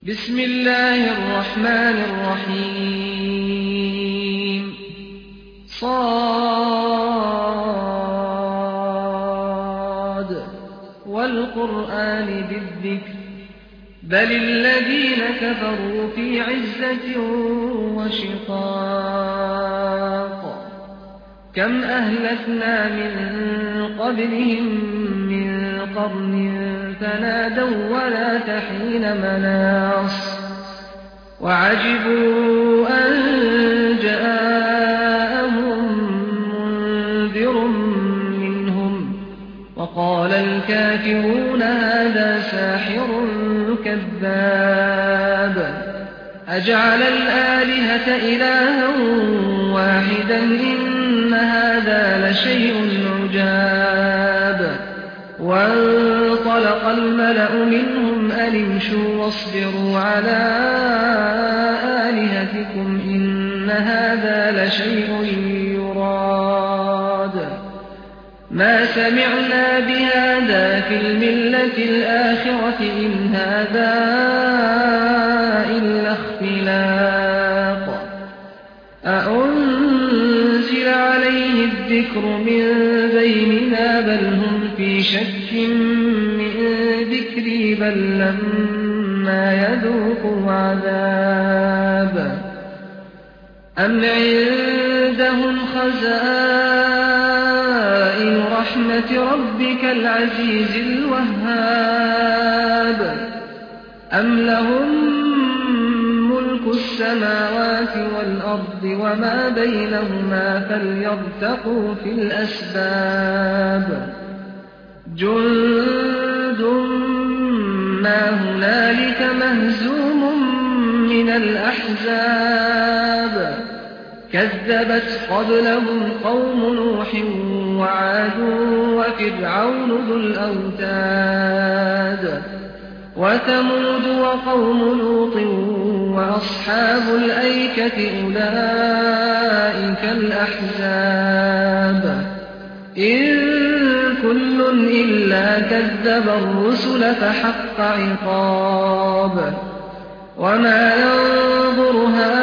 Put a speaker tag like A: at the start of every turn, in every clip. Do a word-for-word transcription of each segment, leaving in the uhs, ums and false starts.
A: بسم الله الرحمن الرحيم صاد والقرآن بالذكر بل الذين كفروا في عزة وشقاق كم أهلكنا من قبلهم من قرن فنادوا ولا تحين مناص وعجبوا أن جاءهم منذر منهم وقال الكافرون هذا ساحر كذاب أجعل الآلهة إلها واحدا إن هذا لشيء عجاب وانطلق الملأ منهم أن امشوا واصبروا على آلهتكم إن هذا لشيء يراد ما سمعنا بهذا في الملة الآخرة إن هذا إلا اختلاق أأنزل عليه الذكر من بيننا بل هم في شك من ذكري بل لما يذوقوا عذاب أم عندهم خزائن رحمة ربك العزيز الوهاب أم لهم ملك السماوات والأرض وما بينهما فليرتقوا في الأسباب جند ما هنالك مهزوم من الأحزاب كذبت قبلهم قوم نوح وعاد وفرعون ذو الأوتاد وثمود وقوم لوط وأصحاب الأيكة أولئك الأحزاب إن كل إلا كذب الرسل فحق عقاب وما ينظر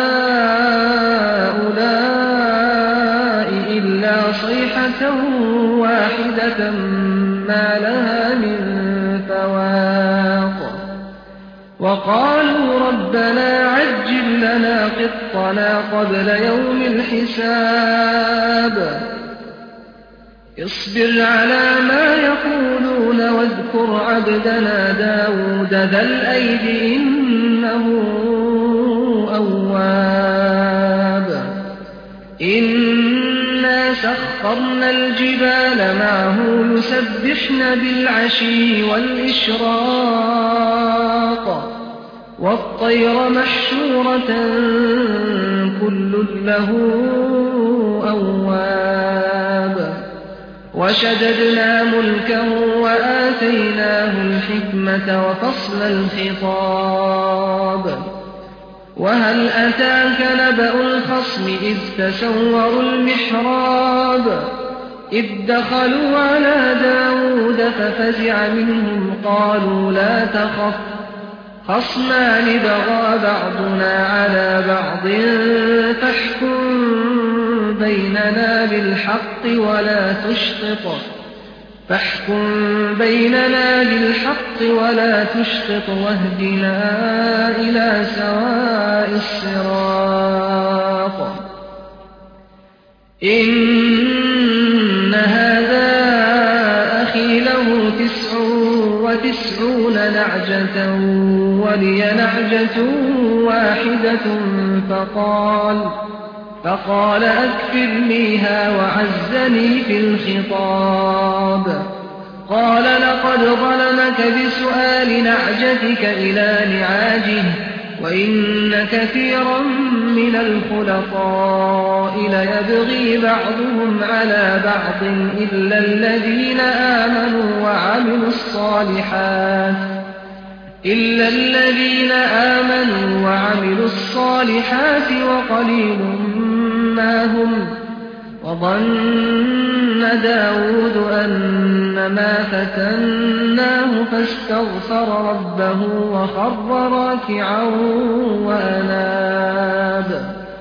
A: هؤلاء إلا صيحة واحدة ما لها من فواق وقالوا ربنا عجل لنا قطنا قبل يوم الحساب اصبر على ما يقولون واذكر عبدنا داود ذا الأيد إنه أواب إنا سخرنا الجبال معه يسبحن بالعشي والإشراق والطير محشورة كل له أواب وشددنا ملكه وآتيناه الحكمة وفصل الخطاب وهل أتاك نبأ الخصم إذ تسوروا المحراب إذ دخلوا على داود ففزع منهم قالوا لا تخف خصمان بغى بعضنا على بعض فاحكم بيننا بالحق ولا تشطط فاحكم بيننا بالحق ولا تشطط واهدنا إلى سواء الصراط إن هذا أخي له تسع وتسعون نعجة ولي نعجة واحدة فقال فقال أكفرنيها وعزني في الخطاب قال لقد ظلمك بسؤال نعجتك إلى نعاجه وإن كثيرا من الخلطاء ليبغي بعضهم على بعض إلا الذين آمنوا وعملوا الصالحات إلا الذين آمنوا وعملوا الصالحات وقليل ما هم وظن داود أنما فتناه فاستغفر ربه وخر راكعا وأناب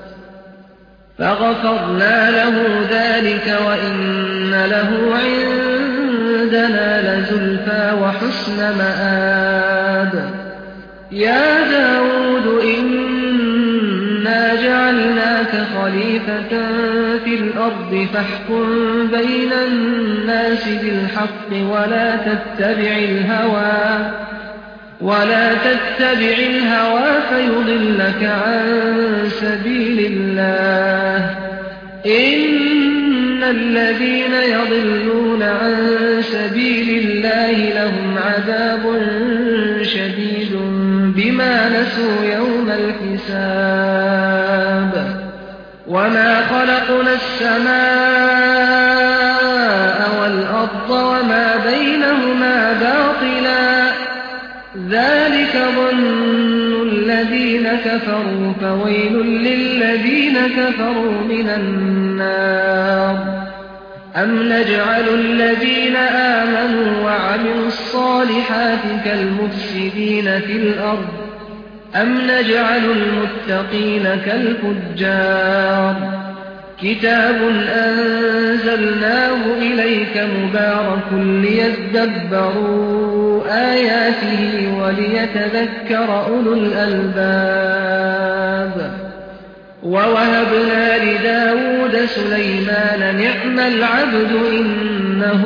A: فغفرنا له ذلك وإن له عندنا لزلفى وحسن مآب يا داود إنا جعلناك خليفة في الأرض فاحكم بين الناس بالحق ولا تتبع الهوى ولا تتبع الهوى فيضلك عن سبيل الله إن الذين يضلون عن سبيل الله لهم عذاب شديد بما نسوا يوم الحساب وما خلقنا السماء والأرض وما بينهما باطلا ذلك ظن الذين كفروا فويل للذين كفروا من النار أم نجعل الذين آمنوا وعملوا الصالحات كالمفسدين في الأرض أم نجعل المتقين كالفجار كتاب أنزلناه إليك مبارك ليدبروا آياته وليتذكر أولو الألباب ووهبنا لداود سليمان نعم العبد إنه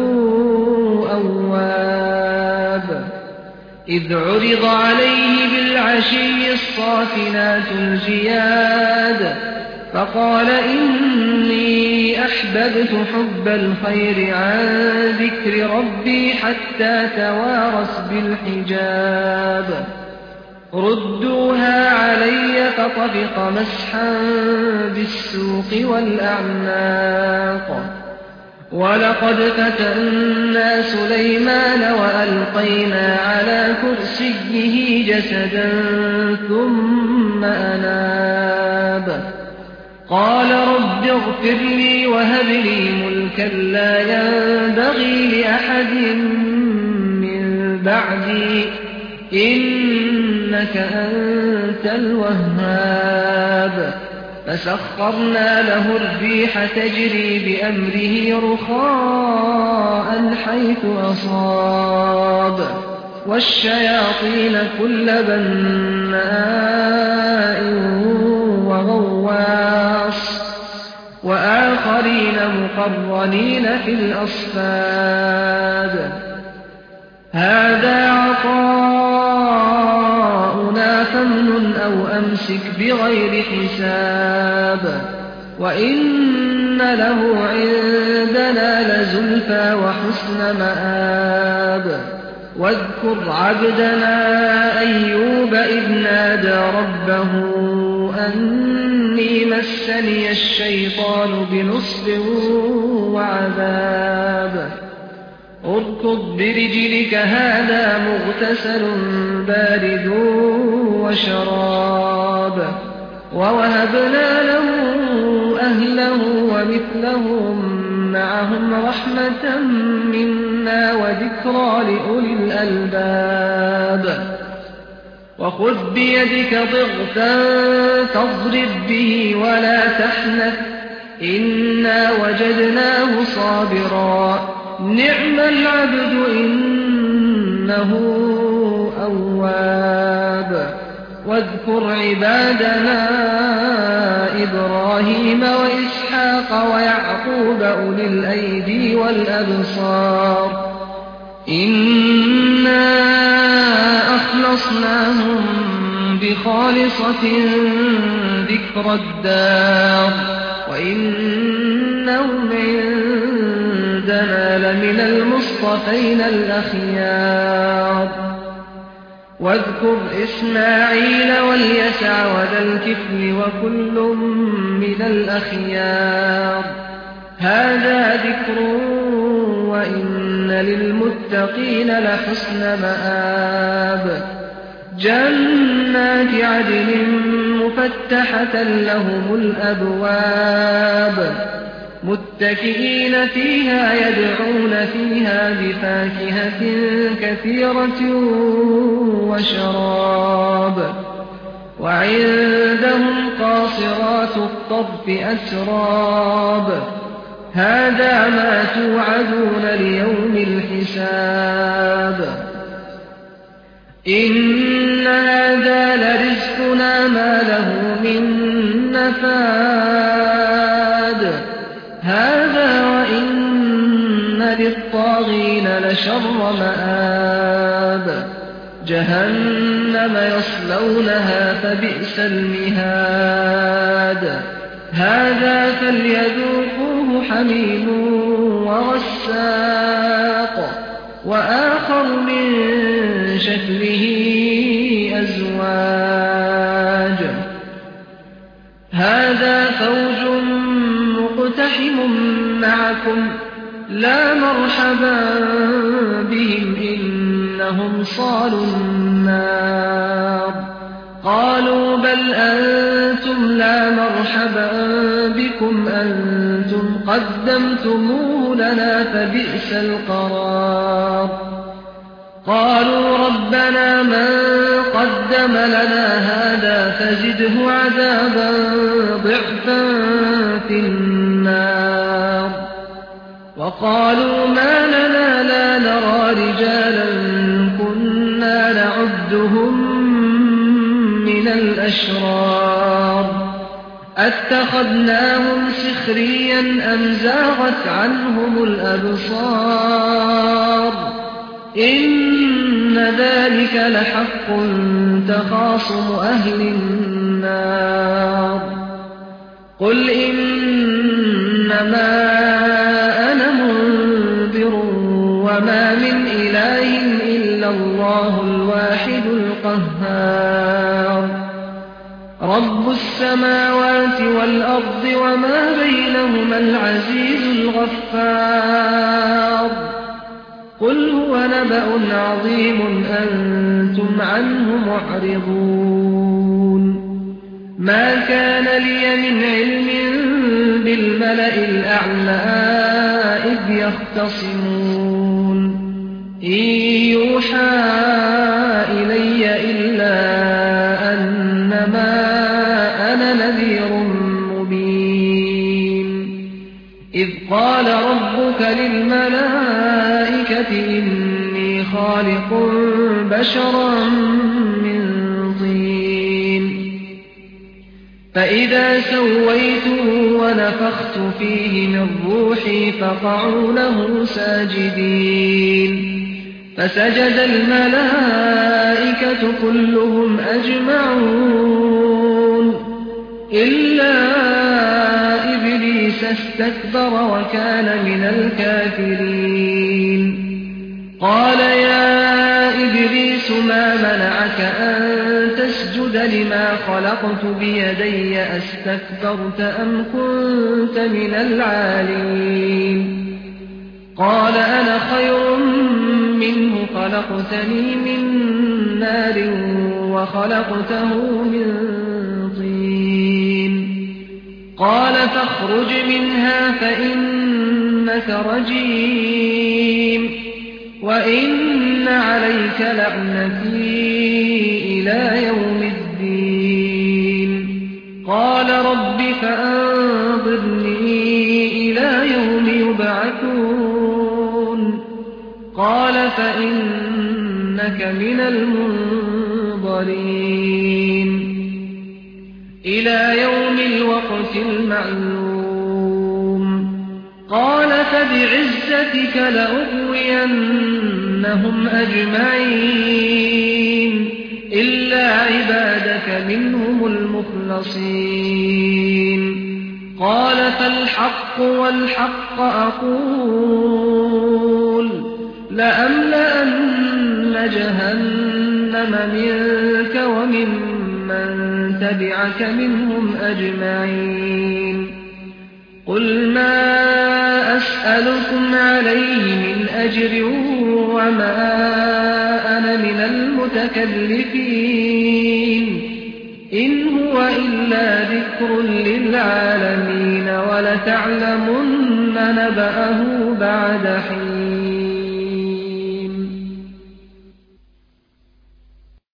A: أواب إذ عرض عليه بالعشي الصافنات الجياد فقال إني أحببت حب الخير عن ذكر ربي حتى توارت بالحجاب ردوها علي فطفق مسحا بالسوق والأعناق ولقد فتنا سليمان وألقينا على كرسيه جسدا ثم أناب قال رب اغفر لي وهب لي ملكا لا ينبغي لأحد من بعدي إنك أنت الوهاب فسخرنا له الريح تجري بأمره رخاء حيث أصاب والشياطين كل بناء وغواص وآخرين مقرنين في الأصفاد هذا عطاؤنا فامنن أو أمسك بغير حساب وإن له عندنا لزلفى وحسن مآب واذكر عبدنا أيوب إذ نادى ربه أني مسني الشيطان بنصب وعذاب اركض برجلك هذا مغتسل بارد وشراب ووهبنا له أهله ومثلهم معهم رحمة منا وذكرى لأولي الألباب وخذ بيدك ضغثا تضرب به ولا تحنث إنا وجدناه صابرا نعم العبد إنه أواب واذكر عبادنا إبراهيم وإسحاق ويعقوب أولي الأيدي والأبصار إنا أخلصناهم بخالصة ذكر الدار وإنهم عندنا لمن المصطفين الأخيار واذكر إسماعيل واليسع وذا الكفل وكل من الأخيار هذا ذكر وإن للمتقين لحسن مآب جنات عدن مفتحة لهم الأبواب متكئين فيها يدعون فيها بفاكهة كثيرة وشراب وعندهم قاصرات الطرف أتراب هذا ما توعدون ليوم الحساب إن هذا لرزقنا ما له من نفاد هذا وإن للطاغين لشر مآب جهنم يصلونها فبئس المهاد هذا فليذوقوه حميم وغساق وآخر من شكله أزواج هذا فوج مقتحم معكم لا مرحبا بهم إنهم صالوا النار قالوا بل أنتم لا مرحبا بكم أنتم قدمتموه لنا فبئس القرار قالوا ربنا من قدم لنا هذا فزده عذابا ضعفا في النار وقالوا ما لنا لا نرى رجالا كنا نعدهم من الأشرار أتخذناهم سخريا أم زاغت عنهم الأبصار إن ذلك لحق تخاصم أهل النار قل إنما أنا منذر وما من إله إلا الله الواحد القهار رب السماوات والأرض وما بينهما العزيز الغفار قل هو نبأ عظيم أنتم عنه معرضون ما كان لي من علم بالملأ الأعلى إذ يختصمون إن يوحى إلي إلا أنما أنا نذير مبين إذ قال ربك للملائكة إني خالق بشرا من طين فإذا سويته ونفخت فيه من روحي فقعوا له ساجدين فسجد الملائكة كلهم أجمعون إلا إبليس استكبر وكان من الكافرين قال يا إبليس ما منعك أن تسجد لما خلقت بيدي أستكبرت أم كنت من العالين قال أنا خير منه خلقتني من نار وخلقته من طين قال فاخرج منها فإنك رجيم وإن عليك لعنتي إلى يوم الدين قال رب فأنظرني إلى يوم يبعثون قال فإنك من المنظرين إلى يوم الوقت المعلوم قال فبعزتك لأغوينهم أجمعين إلا عبادك منهم المخلصين قال فالحق والحق أقول لأملأن جهنم منك وممن تبعك منهم أجمعين قل ما أسألكم عليه من أجر وما أنا من المتكلفين إن هو إلا ذكر للعالمين ولتعلمن نبأه بعد حين